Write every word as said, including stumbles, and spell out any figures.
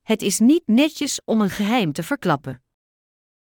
Het is niet netjes om een geheim te verklappen.